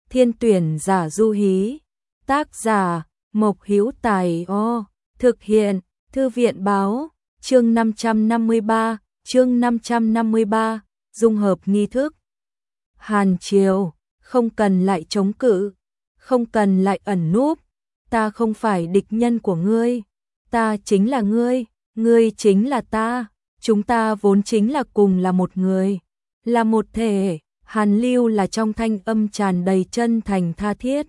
Thiên tuyển giả du hí. Tác giả Mộc Hữu Tài. Thực hiện Thư viện báo. Chương 553, dung hợp nghi thức. Hàn Triều, không cần lại chống cự, không cần lại ẩn núp, ta không phải địch nhân của ngươi, ta chính là ngươi chính là ta, chúng ta vốn chính là cùng là một người, là một thể. Hàn Lưu là trong thanh âm tràn đầy chân thành tha thiết.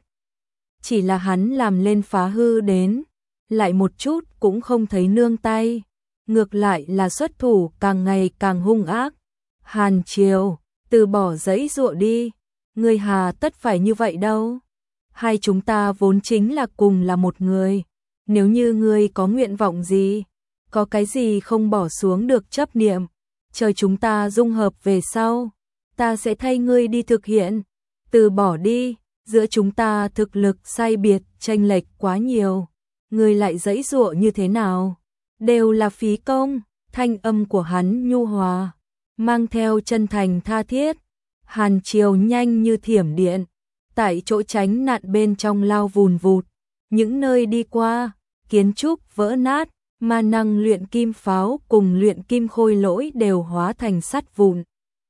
Chỉ là hắn làm lên phá hư đến, lại một chút cũng không thấy nương tay, ngược lại là xuất thủ càng ngày càng hung ác. Hàn Triều, từ bỏ giãy giụa đi, ngươi hà tất phải như vậy đâu. Hai chúng ta vốn chính là cùng là một người, nếu như ngươi có nguyện vọng gì, có cái gì không bỏ xuống được chấp niệm, chờ chúng ta dung hợp về sau, ta sẽ thay ngươi đi thực hiện. Từ bỏ đi, giữa chúng ta thực lực sai biệt chênh lệch quá nhiều, ngươi lại giãy giụa như thế nào, đều là phí công. Thanh âm của hắn nhu hòa, mang theo chân thành tha thiết. Hàn Triều nhanh như thiểm điện, tại chỗ tránh nạn bên trong lao vùn vụt, những nơi đi qua, kiến trúc vỡ nát, ma năng luyện kim pháo cùng luyện kim khôi lỗi đều hóa thành sắt vụn.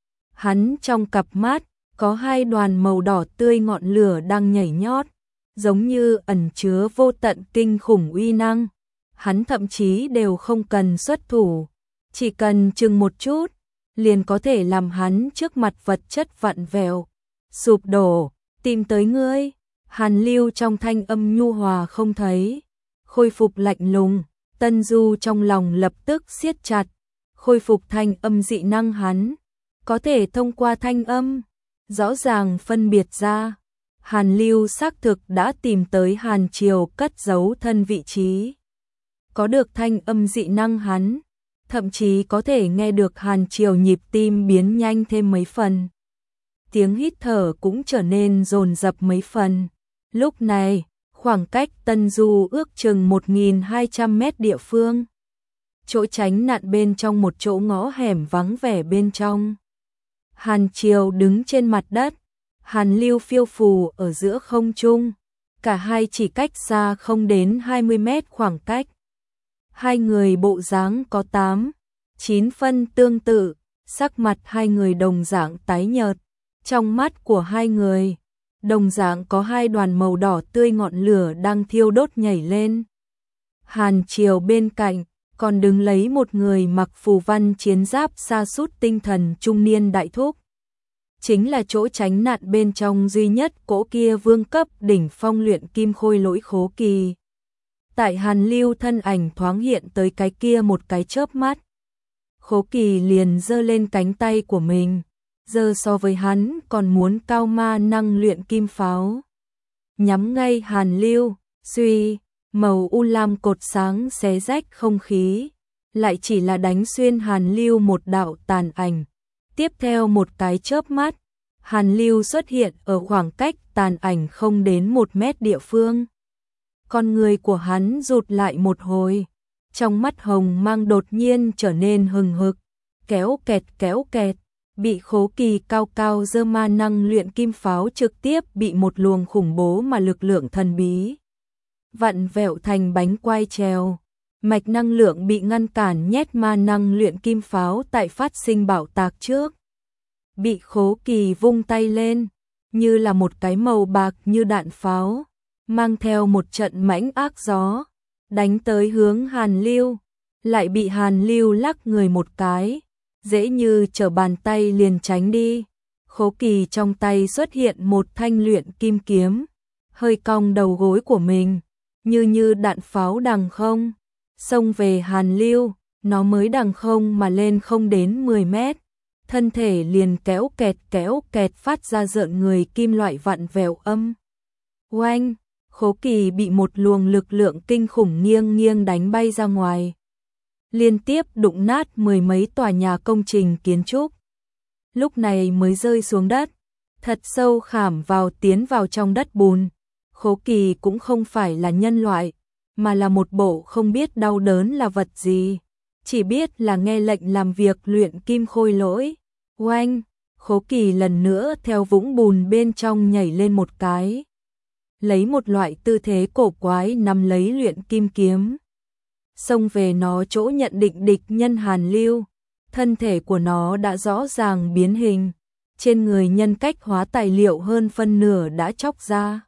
Hắn trong cặp mắt có hai đoàn màu đỏ tươi ngọn lửa đang nhảy nhót, giống như ẩn chứa vô tận kinh khủng uy năng. Hắn thậm chí đều không cần xuất thủ, chỉ cần chừng một chút, liền có thể làm hắn trước mặt vật chất vặn vẹo, sụp đổ. Tìm tới ngươi. Hàn Lưu trong thanh âm nhu hòa không thấy, khôi phục lạnh lùng. Tân Du trong lòng lập tức siết chặt, khôi phục thanh âm dị năng hắn, có thể thông qua thanh âm, rõ ràng phân biệt ra. Hàn Lưu xác thực đã tìm tới Hàn Triều cất giấu thân vị trí. Có được thanh âm dị năng hắn, thậm chí có thể nghe được Hàn Triều nhịp tim biến nhanh thêm mấy phần. Tiếng hít thở cũng trở nên dồn dập mấy phần. Lúc này, khoảng cách Tân Du ước chừng 1200 mét địa phương. Chỗ tránh nạn bên trong một chỗ ngõ hẻm vắng vẻ bên trong. Hàn Triều đứng trên mặt đất, Hàn Lưu phiêu phù ở giữa không trung. Cả hai chỉ cách xa không đến 20 mét khoảng cách. Hai người bộ dáng có 8-9 phân tương tự, sắc mặt hai người đồng dạng tái nhợt. Trong mắt của hai người, đồng dạng có hai đoàn màu đỏ tươi ngọn lửa đang thiêu đốt nhảy lên. Hàn Triều bên cạnh, còn đứng lấy một người mặc phù văn chiến giáp sa sút tinh thần trung niên đại thúc. Chính là chỗ tránh nạn bên trong duy nhất cỗ kia vương cấp đỉnh phong luyện kim khôi lỗi Khố Kỳ. Tại Hàn Lưu thân ảnh thoáng hiện tới cái kia một cái chớp mắt, Khố Kỳ liền giơ lên cánh tay của mình, giờ so với hắn còn muốn cao ma năng luyện kim pháo. Nhắm ngay Hàn Lưu, suy, màu u lam cột sáng xé rách không khí, lại chỉ là đánh xuyên Hàn Lưu một đạo tàn ảnh. Tiếp theo một cái chớp mắt, Hàn Lưu xuất hiện ở khoảng cách tàn ảnh không đến 1 mét địa phương. Con người của hắn rụt lại một hồi, trong mắt hồng mang đột nhiên trở nên hừng hực, kéo kẹt, bị Khố Kỳ cao cao giơ ma năng luyện kim pháo trực tiếp bị một luồng khủng bố mà lực lượng thần bí vặn vẹo thành bánh quai treo. Mạch năng lượng bị ngăn cản, nhét ma năng luyện kim pháo tại phát sinh bạo tạc trước. Bị Khố Kỳ vung tay lên, như là một cái màu bạc như đạn pháo, mang theo một trận mãnh ác gió, đánh tới hướng Hàn Lưu, lại bị Hàn Lưu lắc người một cái, dễ như trở bàn tay liền tránh đi. Khố Kỳ trong tay xuất hiện một thanh luyện kim kiếm, hơi cong đầu gối của mình, như đạn pháo đằng không, xông về Hàn Lưu. Nó mới đằng không mà lên không đến 10 mét, thân thể liền kéo kẹt phát ra rợn người kim loại vặn vẹo âm. Oanh, Khố Kỳ bị một luồng lực lượng kinh khủng nghiêng đánh bay ra ngoài, liên tiếp đụng nát 10 mấy tòa nhà công trình kiến trúc. Lúc này mới rơi xuống đất, thật sâu khảm vào tiến vào trong đất bùn. Khố Kỳ cũng không phải là nhân loại, mà là một bộ không biết đau đớn là vật gì, chỉ biết là nghe lệnh làm việc luyện kim khôi lỗi. Oanh, Khố Kỳ lần nữa theo vũng bùn bên trong nhảy lên một cái, lấy một loại tư thế cổ quái nắm lấy luyện kim kiếm, xông về nó chỗ nhận định địch nhân Hàn Lưu. Thân thể của nó đã rõ ràng biến hình, trên người nhân cách hóa tài liệu hơn phân nửa đã chóc ra,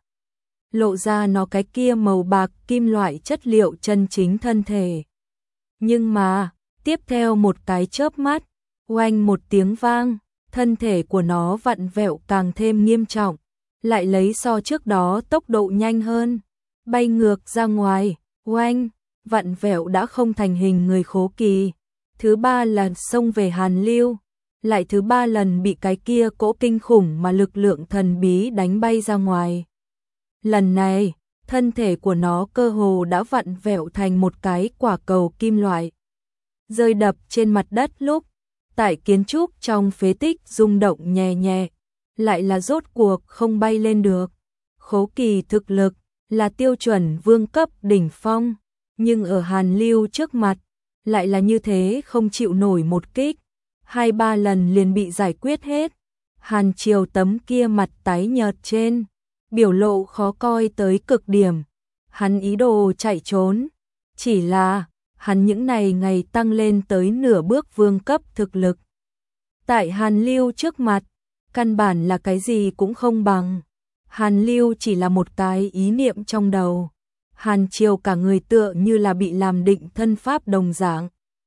lộ ra nó cái kia màu bạc kim loại chất liệu chân chính thân thể. Nhưng mà, tiếp theo một cái chớp mắt, oanh một tiếng vang, thân thể của nó vặn vẹo càng thêm nghiêm trọng, lại lấy so trước đó tốc độ nhanh hơn, bay ngược ra ngoài, oanh, vặn vẹo đã không thành hình người Khố Kỳ. Thứ ba lần xông về Hàn Lưu, lại thứ ba lần bị cái kia cỗ kinh khủng mà lực lượng thần bí đánh bay ra ngoài. Lần này, thân thể của nó cơ hồ đã vặn vẹo thành một cái quả cầu kim loại, rơi đập trên mặt đất lúc, tại kiến trúc trong phế tích rung động nhẹ nhẹ, lại là rốt cuộc không bay lên được. Khố Kỳ thực lực là tiêu chuẩn vương cấp đỉnh phong, nhưng ở Hàn Lưu trước mặt, lại là như thế không chịu nổi một kích, 2-3 lần liền bị giải quyết hết. Hàn Triều tấm kia mặt tái nhợt trên, biểu lộ khó coi tới cực điểm, hắn ý đồ chạy trốn, chỉ là hắn những này ngày tăng lên tới nửa bước vương cấp thực lực. Tại Hàn Lưu trước mặt, căn bản là cái gì cũng không bằng. Hàn Lưu chỉ là một cái ý niệm trong đầu. Hàn Triều cả người tựa như là bị làm định thân pháp đồng dạng,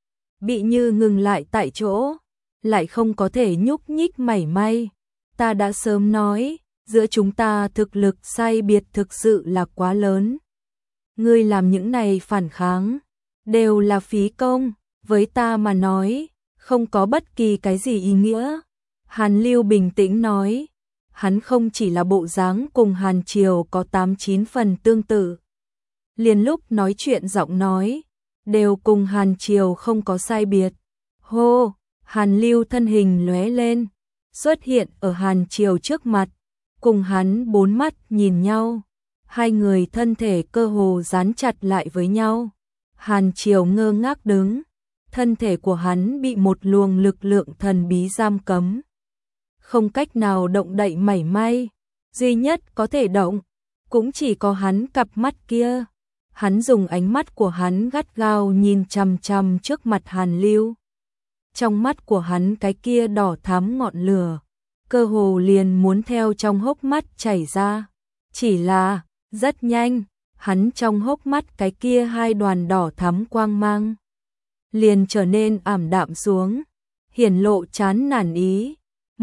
bị như ngừng lại tại chỗ, lại không có thể nhúc nhích mảy may. Ta đã sớm nói, giữa chúng ta thực lực sai biệt thực sự là quá lớn. Ngươi làm những này phản kháng, đều là phí công, với ta mà nói, không có bất kỳ cái gì ý nghĩa. Hàn Lưu bình tĩnh nói, hắn không chỉ là bộ dáng cùng Hàn Triều có 8-9 phần tương tự, liền lúc nói chuyện giọng nói, đều cùng Hàn Triều không có sai biệt. Hô, Hàn Lưu thân hình lóe lên, xuất hiện ở Hàn Triều trước mặt, cùng hắn 4 mắt nhìn nhau, hai người thân thể cơ hồ dán chặt lại với nhau. Hàn Triều ngơ ngác đứng, thân thể của hắn bị một luồng lực lượng thần bí giam cấm, không cách nào động đậy mảy may, duy nhất có thể động, cũng chỉ có hắn cặp mắt kia. Hắn dùng ánh mắt của hắn gắt gao nhìn chằm chằm trước mặt Hàn Lưu. Trong mắt của hắn cái kia đỏ thắm ngọn lửa, cơ hồ liền muốn theo trong hốc mắt chảy ra. Chỉ là, rất nhanh, hắn trong hốc mắt cái kia hai đoàn đỏ thắm quang mang, liền trở nên ảm đạm xuống, hiển lộ chán nản ý.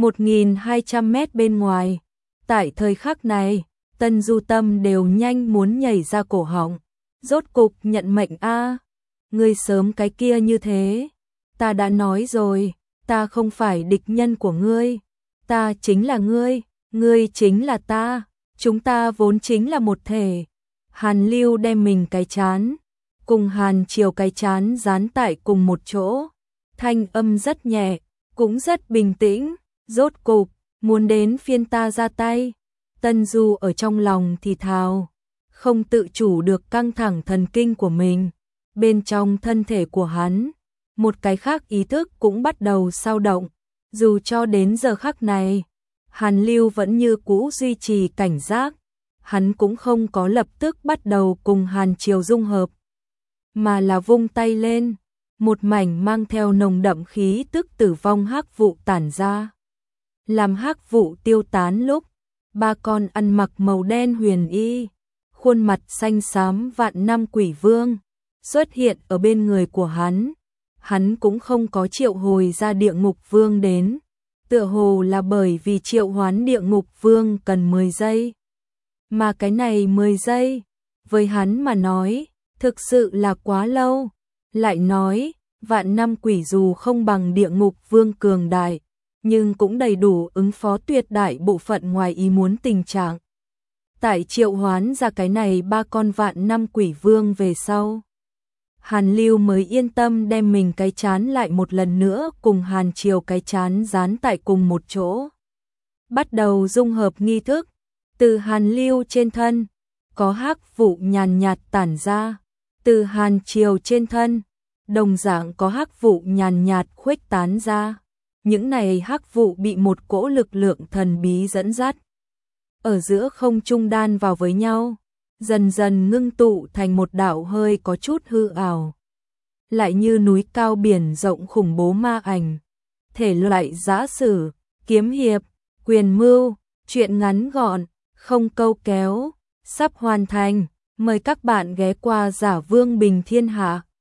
1200 mét bên ngoài, tại thời khắc này, Tân Du Tâm đều nhanh muốn nhảy ra cổ họng. Rốt cục nhận mệnh a, ngươi sớm cái kia như thế, ta đã nói rồi, ta không phải địch nhân của ngươi, ta chính là ngươi chính là ta, chúng ta vốn chính là một thể. Hàn Lưu đem mình cái chán, cùng Hàn Triều cái chán dán tại cùng một chỗ, thanh âm rất nhẹ, cũng rất bình tĩnh, rốt cục, muốn đến phiên ta ra tay. Tân Du ở trong lòng thì thào, không tự chủ được căng thẳng thần kinh của mình. Bên trong thân thể của hắn, một cái khác ý thức cũng bắt đầu dao động. Dù cho đến giờ khắc này, Hàn Lưu vẫn như cũ duy trì cảnh giác, hắn cũng không có lập tức bắt đầu cùng Hàn Triều dung hợp, mà là vung tay lên, một mảnh mang theo nồng đậm khí tức tử vong hắc vụ tản ra. Làm hắc vụ tiêu tán lúc, ba con ăn mặc màu đen huyền y, khuôn mặt xanh xám vạn năm quỷ vương xuất hiện ở bên người của hắn. Hắn cũng không có triệu hồi ra địa ngục vương đến, tựa hồ là bởi vì triệu hoán địa ngục vương cần 10 giây. Mà cái này 10 giây, với hắn mà nói, thực sự là quá lâu. Lại nói, vạn năm quỷ dù không bằng địa ngục vương cường đại, nhưng cũng đầy đủ ứng phó tuyệt đại bộ phận ngoài ý muốn tình trạng. Tại triệu hoán ra cái này ba con vạn năm quỷ vương về sau, Hàn Lưu mới yên tâm đem mình cái chán lại một lần nữa cùng Hàn Triều cái chán dán tại cùng một chỗ. Bắt đầu dung hợp nghi thức, từ Hàn Lưu trên thân, có hắc vụ nhàn nhạt tản ra, từ Hàn Triều trên thân, đồng dạng có hắc vụ nhàn nhạt khuếch tán ra. những này hắc vụ bị một cỗ lực lượng thần bí dẫn dắt. Ở giữa không trung đan vào với nhau, dần dần ngưng tụ thành một đạo hơi có chút hư ảo. Lại như núi cao biển rộng khủng bố ma ảnh. Thể loại giã sử, kiếm hiệp, quyền mưu, truyện ngắn gọn, không câu kéo, sắp hoàn thành. Mời các bạn ghé qua Giả Vương Bình Thiên Hạ.